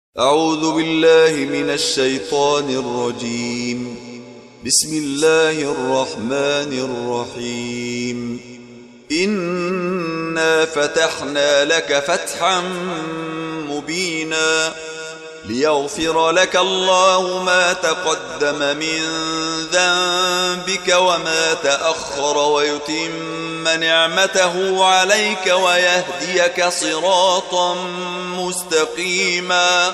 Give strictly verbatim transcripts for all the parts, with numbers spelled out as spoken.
أعوذ بالله من الشيطان الرجيم. بسم الله الرحمن الرحيم. إنا فتحنا لك فتحا مبينا ليغفر لك الله ما تقدم من ذنبك وما تأخر ويتم نعمته عليك ويهديك صراطا مستقيما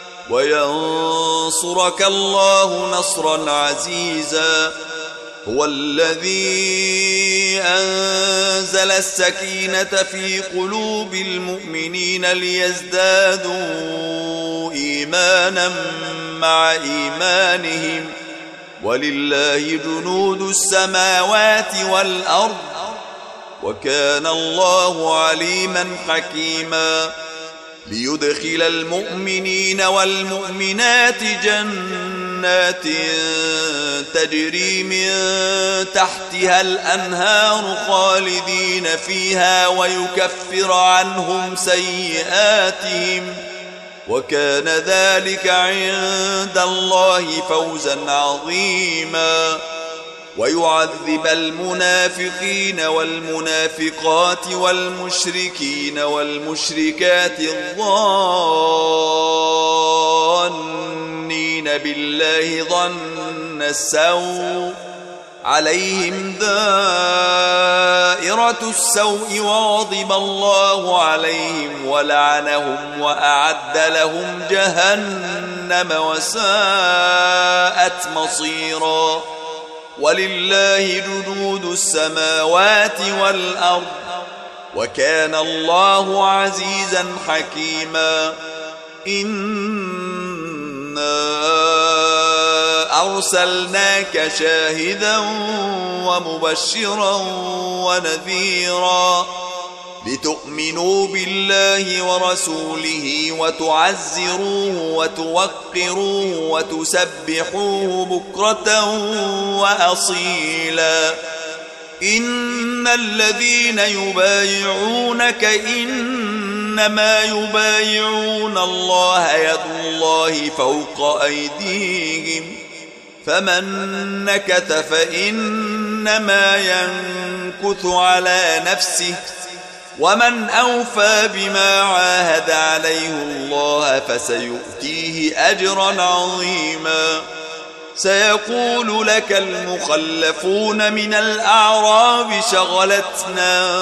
وينصرك الله نصرا عزيزا. هو الذي أنزل السكينة في قلوب المؤمنين ليزدادوا إيمانا مع إيمانهم ولله جنود السماوات والأرض وكان الله عليما حكيما. ليدخل المؤمنين والمؤمنات جنات تجري من تحتها الأنهار خالدين فيها ويكفر عنهم سيئاتهم وكان ذلك عند الله فوزا عظيما. ويعذب المنافقين والمنافقات والمشركين والمشركات الظانين بالله ظن السوء عليهم دائرة السوء وغضب الله عليهم ولعنهم وأعد لهم جهنم وساءت مصيرا. ولله جنود السماوات والأرض وكان الله عزيزا حكيما. إنا أرسلناك شاهدا ومبشرا ونذيرا لتؤمنوا بالله ورسوله وتعزروه وتوقروه وتسبحوه بكرة وأصيلا. إن الذين يبايعونك إنما يبايعون الله يد الله فوق أيديهم فمن نكث فإنما ينكث على نفسه ومن أوفى بما عاهد عليه الله فسيؤتيه أجرا عظيما. سيقول لك المخلفون من الأعراب شغلتنا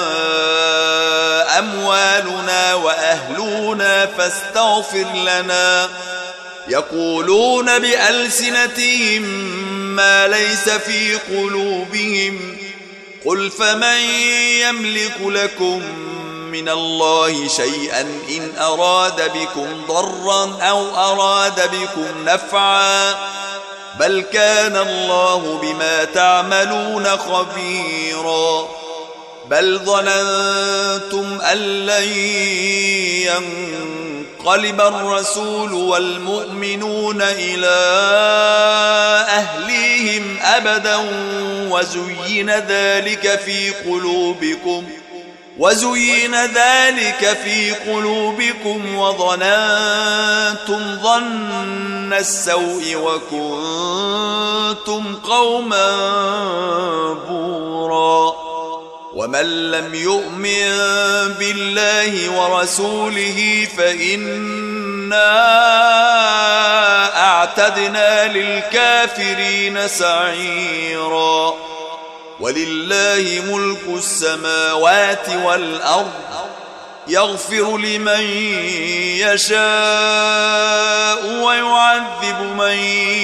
أموالنا وأهلنا فاستغفر لنا يقولون بألسنتهم ما ليس في قلوبهم قل فمن يملك لكم من الله شيئا إن أراد بكم ضرا أو أراد بكم نفعا بل كان الله بما تعملون خبيرا. بل ظننتم أن لن ينقلب الرسول والمؤمنون إلى أهليهم أبدا وزين ذلك في قلوبكم وزين ذلك في قلوبكم وظننتم ظن السوء وكنتم قوما بورا. ومن لم يؤمن بالله ورسوله فإنا أعتدنا للكافرين سعيرا. ولله ملك السماوات والأرض يغفر لمن يشاء ويعذب من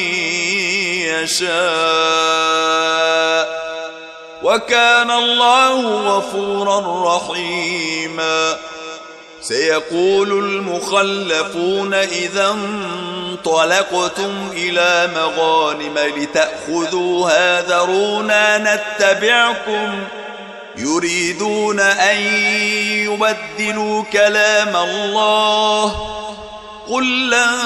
يشاء وكان الله غفورا رحيما. سيقول المخلفون إذا انطلقتم إلى مغانم لتأخذوها ذرونا نتبعكم يريدون أن يبدلوا كلام الله قل لن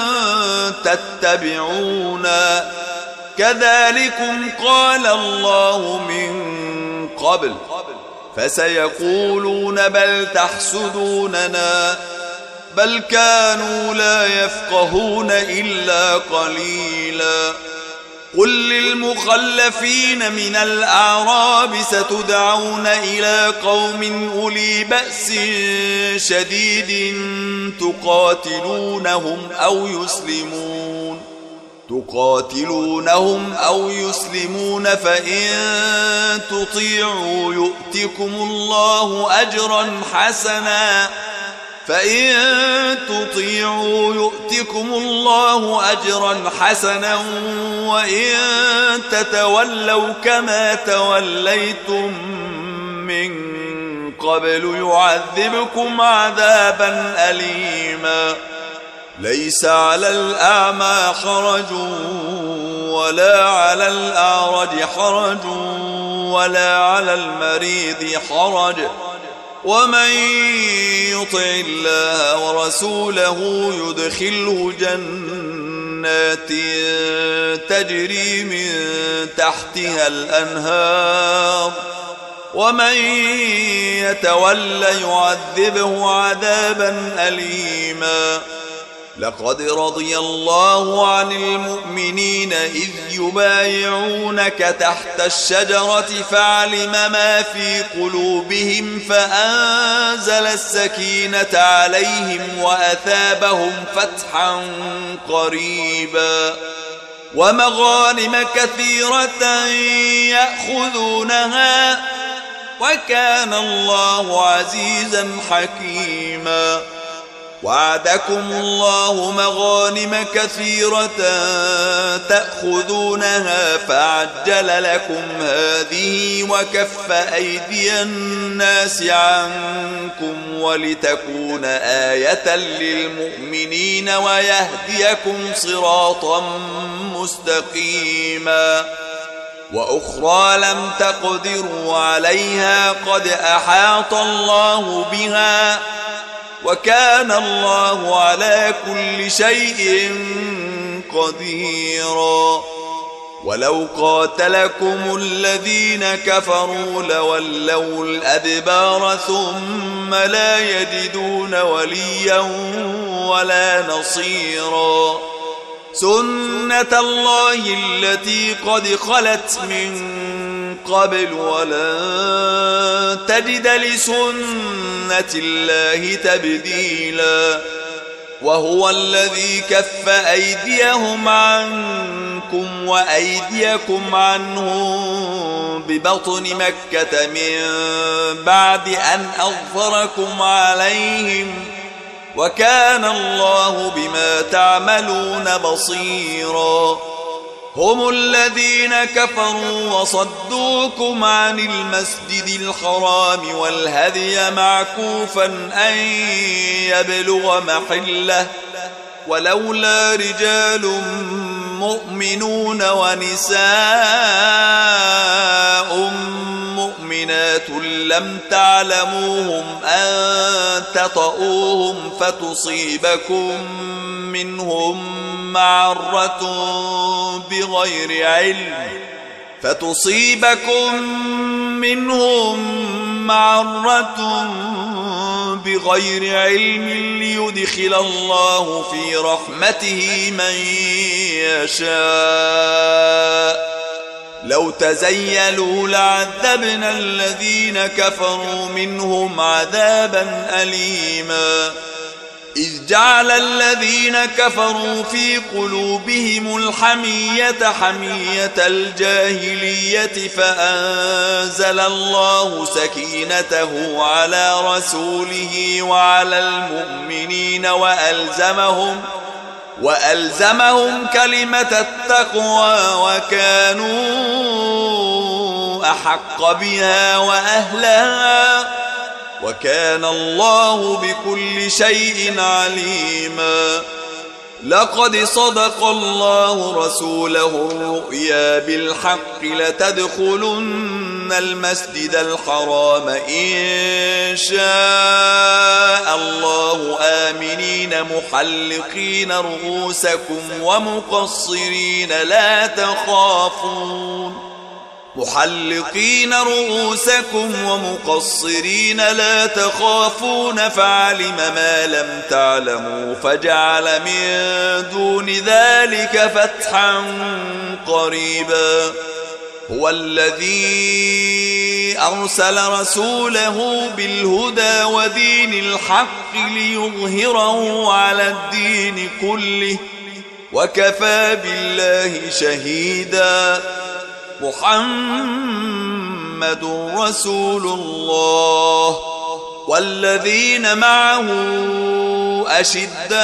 تتبعونا كذلكم قال الله من قبل فسيقولون بل تحسدوننا بل كانوا لا يفقهون إلا قليلا. قل للمخلفين من الأعراب ستدعون إلى قوم أولي بأس شديد تقاتلونهم أو يسلمون تقاتلونهم أو يسلمون فإن تطيعوا يؤتكم الله أجرا حسنا فإن تطيعوا يؤتكم الله أجرا حسنا وإن تتولوا كما توليتم من قبل يعذبكم عذابا أليما. ليس على الأعمى حرج ولا على الأعرج حرج ولا على المريض حرج ومن يطع الله ورسوله يدخله جنات تجري من تحتها الأنهار ومن يتولى يعذبه عذابا أليما. لقد رضي الله عن المؤمنين إذ يبايعونك تحت الشجرة فعلم ما في قلوبهم فأنزل السكينة عليهم وأثابهم فتحا قريبا ومغانم كثيرة يأخذونها وكان الله عزيزا حكيما. وعدكم الله مغانم كثيرة تأخذونها فعجل لكم هذه وكف أيدي الناس عنكم ولتكون آية للمؤمنين ويهديكم صراطا مستقيما. وأخرى لم تقدروا عليها قد أحاط الله بها وكان الله على كل شيء قديرا. ولو قاتلكم الذين كفروا لولوا الأدبار ثم لا يجدون وليا ولا نصيرا. سنة الله التي قد خلت من قبل ولن تجد لسنة الله تبديلا. وهو الذي كف أيديهم عنكم وأيديكم عنهم ببطن مكة من بعد أن أظفركم عليهم وكان الله بما تعملون بصيرا. هم الذين كفروا وصدوكم عن المسجد الحرام والهدي معكوفا أن يبلغ محله ولولا رجال مؤمنون ونساء مؤمنات لم تعلموهم أن تطؤوهم فتصيبكم منهم معرة بغير علم فتصيبكم منهم معرة بغير علم ليدخل الله في رحمته من يشاء. لو تزيلوا لعذبنا الذين كفروا منهم عذابا أليما. إذ جعل الذين كفروا في قلوبهم الحمية حمية الجاهلية فأنزل الله سكينته على رسوله وعلى المؤمنين وألزمهم وألزمهم كلمة التقوى وكانوا أحق بها وأهلها وكان الله بكل شيء عليما. لقد صدق الله رسوله الرؤيا بالحق لتدخلن المسجد الحرام إن شاء الله آمنين محلقين رؤوسكم ومقصرين لا تخافون محلقين رؤوسكم ومقصرين لا تخافون فعلم ما لم تعلموا فجعل من دون ذلك فتحا قريبا هو الذي أرسل رسوله بالهدى ودين الحق ليظهره على الدين كله وكفى بالله شهيدا محمد رسول الله والذين معه أشداء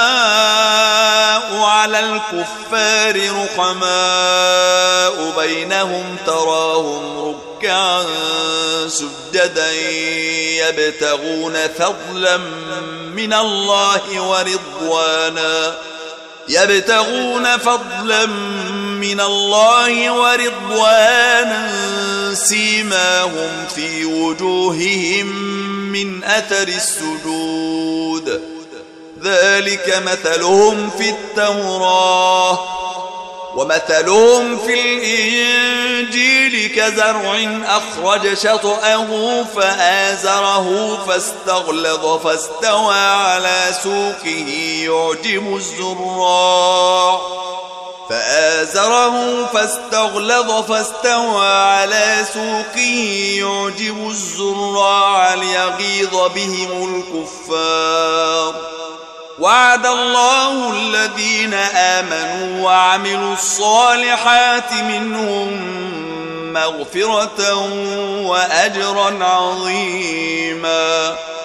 على الكفار رحماء بينهم تراهم ركعا سجدا يبتغون فضلا من الله ورضوانا يبتغون فضلا من الله ورضوانا سيماهم في وجوههم من أثر السجود ذلك مثلهم في التوراة ومثلهم في الإنجيل كزرع أخرج شطأه فآزره فاستغلظ فاستوى على سوقه يعجب الزراع فآزره فاستغلظ فاستوى على سوقه يعجب الزراع ليغيظ بهم الكفار وعد الله الذين آمنوا وعملوا الصالحات منهم مغفرة وأجرا عظيما.